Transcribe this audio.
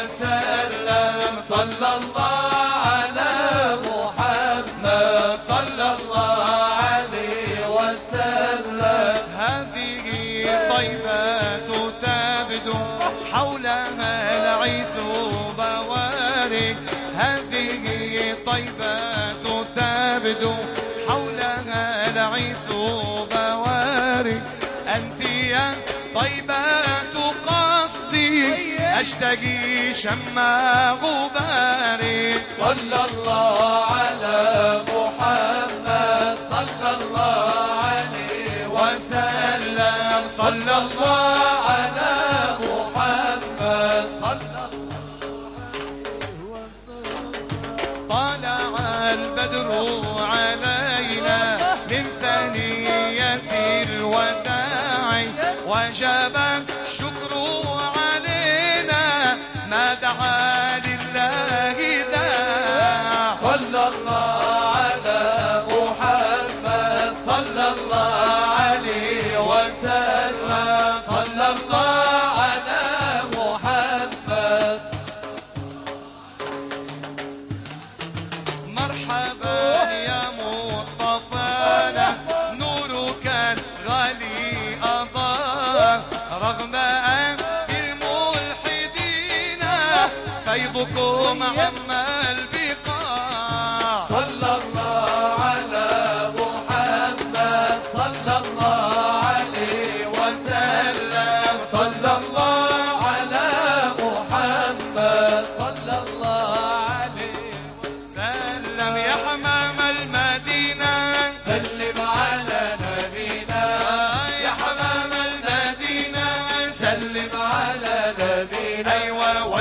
وسلم. صلى الله على محمد صلى الله عليه وسلم. هذه طيبة تبدو حولها العز بوارق، هذه طيبة تبدو حولها العز بوارق. أنت يا طيبة قصدي أشتهي شم غبارك. صلى الله على محمد صلى الله عليه وسلم. صلى الله على محمد صلى الله عليه وسلم. طلع البدر علينا من ثنية الوداع، وجب الشكر علينا ما دعا لله داع. صلى الله على محمد صلى الله عليه وسلم. صلى الله على محمد. مرحبا يا مصطفانا نورك الغالي أضاء، رغم أنف الملحدين فيضكم عم البقاع. صلى الله على محمد صلى الله عليه وسلم. صلى الله على محمد صلى الله عليه سلم يا حمام المدينة سلم على نبينا. يا حمام المدينة سلم على نبينا. أيوة